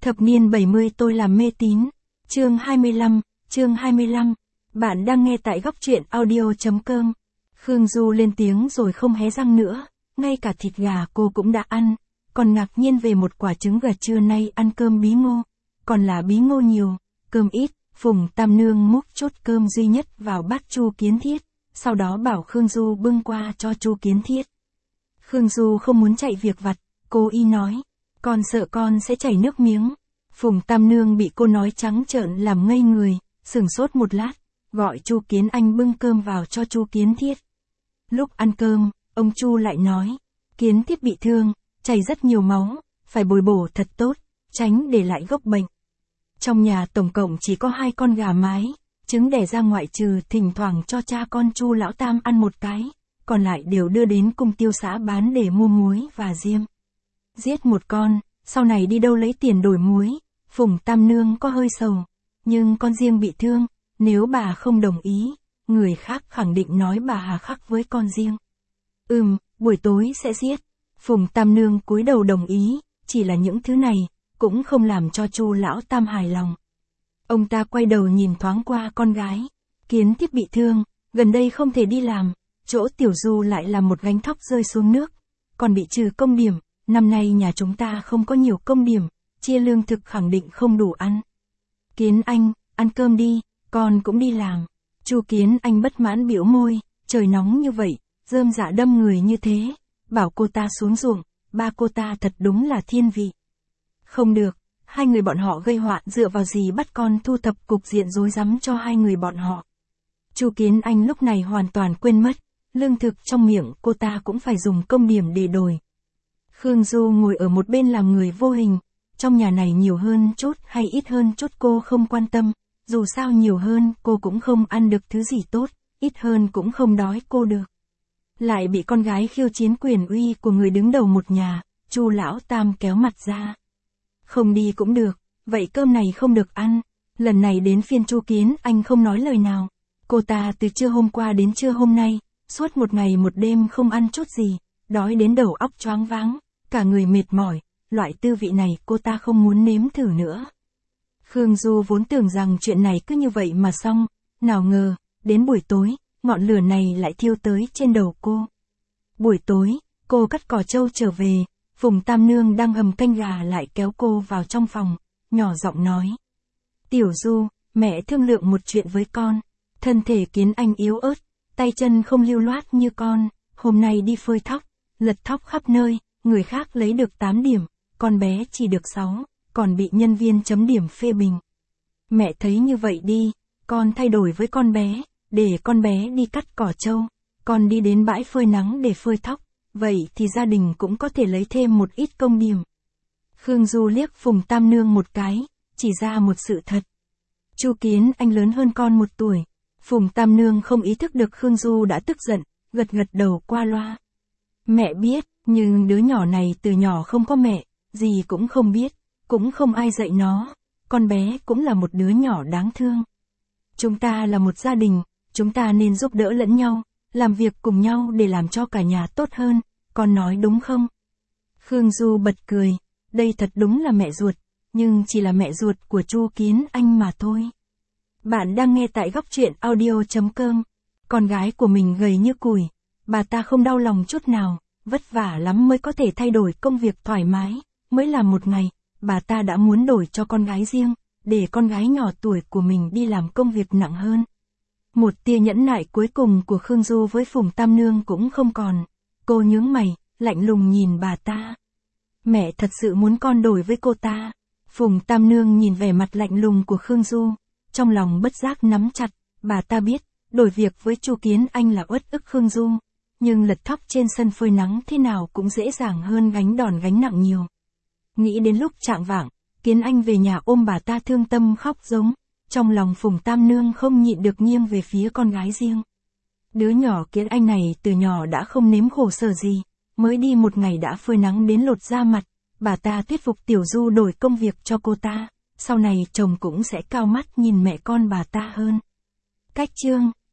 Thập niên 70 tôi làm mê tín. Chương 25. Bạn đang nghe tại góc truyện audio.com. Khương Du lên tiếng rồi không hé răng nữa, ngay cả thịt gà cô cũng đã ăn, còn ngạc nhiên về một quả trứng gà trưa nay ăn cơm bí ngô, còn là bí ngô nhiều, cơm ít. Phùng Tam Nương múc chốt cơm duy nhất vào bát Chu Kiến Thiết, sau đó bảo Khương Du bưng qua cho Chu Kiến Thiết. Khương Du không muốn chạy việc vặt, cô y nói, con sợ con sẽ chảy nước miếng. Phùng Tam Nương bị cô nói trắng trợn làm ngây người, sửng sốt một lát, gọi Chu Kiến Anh bưng cơm vào cho Chu Kiến Thiết. Lúc ăn cơm, ông Chu lại nói, Kiến Thiết bị thương, chảy rất nhiều máu, phải bồi bổ thật tốt, tránh để lại gốc bệnh. Trong nhà tổng cộng chỉ có 2 con gà mái, trứng đẻ ra ngoại trừ thỉnh thoảng cho cha con Chu Lão Tam ăn một cái, còn lại đều đưa đến cung tiêu xã bán để mua muối và diêm. Giết một con, sau này đi đâu lấy tiền đổi muối. Phùng Tam Nương có hơi sầu, nhưng con riêng bị thương, nếu bà không đồng ý, người khác khẳng định nói bà hà khắc với con riêng. Buổi tối sẽ giết. Phùng Tam Nương cúi đầu đồng ý, chỉ là những thứ này cũng không làm cho Chu Lão Tam hài lòng. Ông ta quay đầu nhìn thoáng qua con gái, Kiến Thiết bị thương, gần đây không thể đi làm, chỗ Tiểu Du lại là một gánh thóc rơi xuống nước, còn bị trừ công điểm, năm nay nhà chúng ta không có nhiều công điểm, chia lương thực khẳng định không đủ ăn. Kiến Anh, ăn cơm đi, con cũng đi làm. Chu Kiến Anh bất mãn biểu môi, trời nóng như vậy, rơm rạ đâm người như thế, bảo cô ta xuống ruộng, ba cô ta thật đúng là thiên vị. Không được, hai người bọn họ gây họa, dựa vào gì bắt con thu thập cục diện rối rắm cho hai người bọn họ. Chu Kiến Anh lúc này hoàn toàn quên mất, lương thực trong miệng cô ta cũng phải dùng công điểm để đổi. Khương Du ngồi ở một bên làm người vô hình, trong nhà này nhiều hơn chút hay ít hơn chút cô không quan tâm, dù sao nhiều hơn cô cũng không ăn được thứ gì tốt, ít hơn cũng không đói cô được. Lại bị con gái khiêu chiến quyền uy của người đứng đầu một nhà, Chu Lão Tam kéo mặt ra. Không đi cũng được, vậy cơm này không được ăn. Lần này đến phiên Chu Kiến Anh không nói lời nào. Cô ta từ trưa hôm qua đến trưa hôm nay, suốt một ngày một đêm không ăn chút gì, đói đến đầu óc choáng váng, cả người mệt mỏi, loại tư vị này cô ta không muốn nếm thử nữa. Khương Du vốn tưởng rằng chuyện này cứ như vậy mà xong, nào ngờ, đến buổi tối, ngọn lửa này lại thiêu tới trên đầu cô. Buổi tối, cô cắt cỏ trâu trở về, Phùng Tam Nương đang hầm canh gà lại kéo cô vào trong phòng, nhỏ giọng nói. Tiểu Du, mẹ thương lượng một chuyện với con. Thân thể Kiến Anh yếu ớt, tay chân không lưu loát như con, hôm nay đi phơi thóc, lật thóc khắp nơi, người khác lấy được 8 điểm, con bé chỉ được 6, còn bị nhân viên chấm điểm phê bình. Mẹ thấy như vậy đi, con thay đổi với con bé, để con bé đi cắt cỏ trâu, con đi đến bãi phơi nắng để phơi thóc, vậy thì gia đình cũng có thể lấy thêm một ít công điểm. Khương Du liếc Phùng Tam Nương một cái, chỉ ra một sự thật. Chu Kiến Anh lớn hơn con 1 tuổi. Phùng Tam Nương không ý thức được Khương Du đã tức giận, gật gật đầu qua loa. Mẹ biết, nhưng đứa nhỏ này từ nhỏ không có mẹ, gì cũng không biết, cũng không ai dạy nó, con bé cũng là một đứa nhỏ đáng thương. Chúng ta là một gia đình, chúng ta nên giúp đỡ lẫn nhau, làm việc cùng nhau để làm cho cả nhà tốt hơn, con nói đúng không? Khương Du bật cười, đây thật đúng là mẹ ruột, nhưng chỉ là mẹ ruột của Chu Kiến Anh mà thôi. Bạn đang nghe tại góc truyện audio.com. Con gái của mình gầy như củi, bà ta không đau lòng chút nào, vất vả lắm mới có thể thay đổi công việc thoải mái, mới làm một ngày, bà ta đã muốn đổi cho con gái riêng, để con gái nhỏ tuổi của mình đi làm công việc nặng hơn. Một tia nhẫn nại cuối cùng của Khương Du với Phùng Tam Nương cũng không còn, cô nhướng mày, lạnh lùng nhìn bà ta. Mẹ thật sự muốn con đổi với cô ta. Phùng Tam Nương nhìn vẻ mặt lạnh lùng của Khương Du, trong lòng bất giác nắm chặt, bà ta biết, đổi việc với Chu Kiến Anh là uất ức Khương Du, nhưng lật thóc trên sân phơi nắng thế nào cũng dễ dàng hơn gánh đòn gánh nặng nhiều. Nghĩ đến lúc chạng vạng, Kiến Anh về nhà ôm bà ta thương tâm khóc giống, trong lòng Phùng Tam Nương không nhịn được nghiêng về phía con gái riêng. Đứa nhỏ Kiến Anh này từ nhỏ đã không nếm khổ sở gì, mới đi một ngày đã phơi nắng đến lột da mặt, bà ta thuyết phục Tiểu Du đổi công việc cho cô ta, sau này chồng cũng sẽ cao mắt nhìn mẹ con bà ta hơn. Cách chương